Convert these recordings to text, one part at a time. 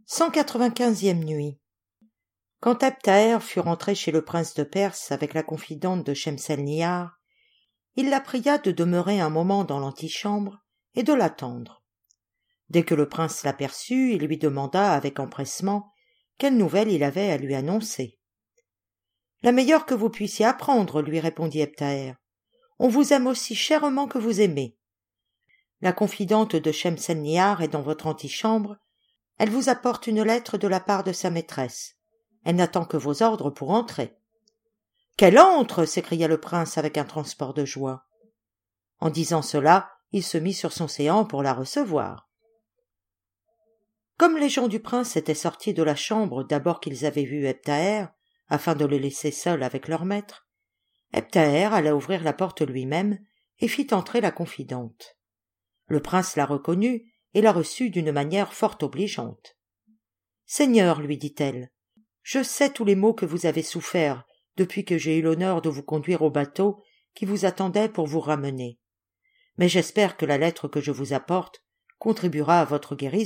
195e nuit. Quand Ebn-Thaher fut rentré chez le prince de Perse avec la confidente de Shemselnihar, il la pria de demeurer un moment dans l'antichambre et de l'attendre. Dès que le prince l'aperçut, il lui demanda avec empressement quelle nouvelle il avait à lui annoncer. « La meilleure que vous puissiez apprendre, lui répondit Ebn-Thaher. On vous aime aussi chèrement que vous aimez. La confidente de Shemselnihar est dans votre antichambre. Elle vous apporte une lettre de la part de sa maîtresse. Elle n'attend que vos ordres pour entrer. »« Qu'elle entre !» s'écria le prince avec un transport de joie. En disant cela, il se mit sur son séant pour la recevoir. Comme les gens du prince étaient sortis de la chambre d'abord qu'ils avaient vu Ebn-Thaher, afin de le laisser seul avec leur maître, Ebn-Thaher alla ouvrir la porte lui-même et fit entrer la confidente. Le prince la reconnut et la reçut d'une manière fort obligeante. « Seigneur, lui dit-elle, je sais tous les maux que vous avez soufferts depuis que j'ai eu l'honneur de vous conduire au bateau qui vous attendait pour vous ramener. Mais j'espère que la lettre que je vous apporte contribuera à votre guérison. »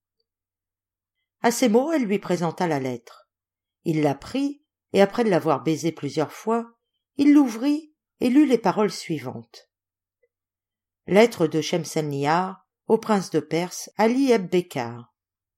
À ces mots, elle lui présenta la lettre. Il la prit, et après l'avoir baisée plusieurs fois, il l'ouvrit et lut les paroles suivantes. Lettre de Shemselnihar au prince de Perse, Ali Ebn Becar.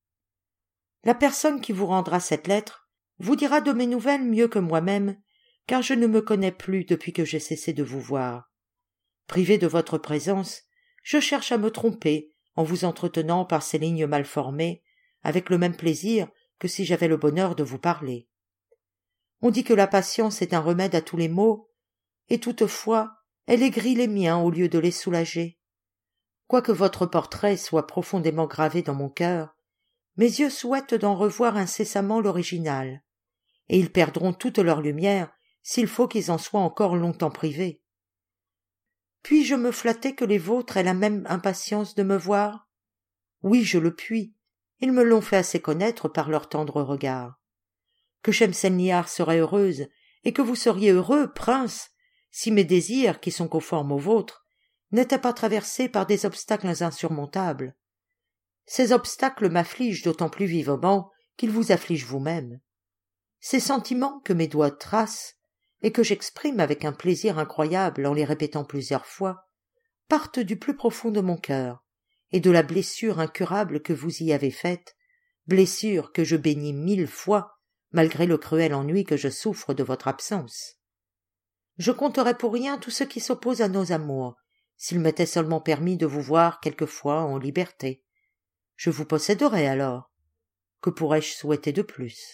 La personne qui vous rendra cette lettre vous dira de mes nouvelles mieux que moi-même, car je ne me connais plus depuis que j'ai cessé de vous voir. Privé de votre présence, je cherche à me tromper en vous entretenant par ces lignes mal formées, avec le même plaisir que si j'avais le bonheur de vous parler. On dit que la patience est un remède à tous les maux, et toutefois elle aigrit les miens au lieu de les soulager. Quoique votre portrait soit profondément gravé dans mon cœur, mes yeux souhaitent d'en revoir incessamment l'original, et ils perdront toute leur lumière s'il faut qu'ils en soient encore longtemps privés. Puis-je me flatter que les vôtres aient la même impatience de me voir? Oui, je le puis. Ils me l'ont fait assez connaître par leurs tendres regards. Que Shemselnihar serait heureuse, et que vous seriez heureux, prince, si mes désirs, qui sont conformes aux vôtres, n'étaient pas traversés par des obstacles insurmontables. Ces obstacles m'affligent d'autant plus vivement qu'ils vous affligent vous-même. Ces sentiments que mes doigts tracent, et que j'exprime avec un plaisir incroyable en les répétant plusieurs fois, partent du plus profond de mon cœur, et de la blessure incurable que vous y avez faite, blessure que je bénis 1000 fois, malgré le cruel ennui que je souffre de votre absence. Je compterais pour rien tout ce qui s'oppose à nos amours, s'il m'était seulement permis de vous voir quelquefois en liberté. Je vous posséderais alors. Que pourrais-je souhaiter de plus?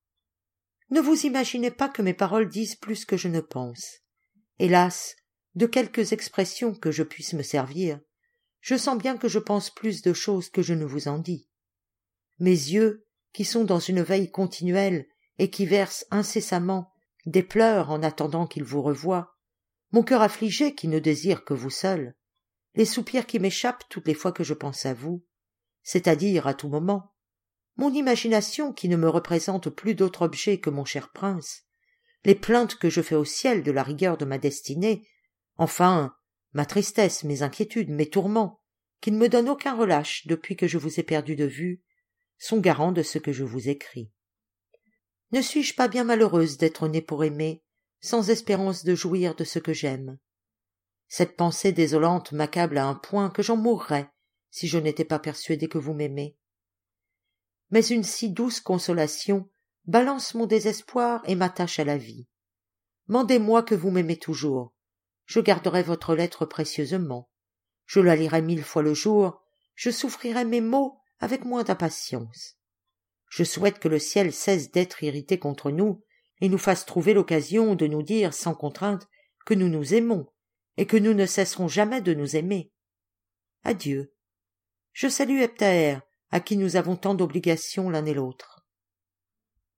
Ne vous imaginez pas que mes paroles disent plus que je ne pense. Hélas, de quelques expressions que je puisse me servir, je sens bien que je pense plus de choses que je ne vous en dis. Mes yeux, qui sont dans une veille continuelle et qui versent incessamment des pleurs en attendant qu'ils vous revoient, mon cœur affligé qui ne désire que vous seul, les soupirs qui m'échappent toutes les fois que je pense à vous, c'est-à-dire à tout moment, mon imagination qui ne me représente plus d'autre objet que mon cher prince, les plaintes que je fais au ciel de la rigueur de ma destinée, enfin, ma tristesse, mes inquiétudes, mes tourments, qui ne me donnent aucun relâche depuis que je vous ai perdu de vue, sont garants de ce que je vous écris. Ne suis-je pas bien malheureuse d'être née pour aimer, sans espérance de jouir de ce que j'aime? Cette pensée désolante m'accable à un point que j'en mourrais si je n'étais pas persuadée que vous m'aimez. Mais une si douce consolation balance mon désespoir et m'attache à la vie. Mandez-moi que vous m'aimez toujours. Je garderai votre lettre précieusement. Je la lirai 1000 fois le jour. Je souffrirai mes maux avec moins d'impatience. Je souhaite que le ciel cesse d'être irrité contre nous et nous fasse trouver l'occasion de nous dire sans contrainte que nous nous aimons et que nous ne cesserons jamais de nous aimer. Adieu. Je salue Ebn-Thaher, à qui nous avons tant d'obligations l'un et l'autre.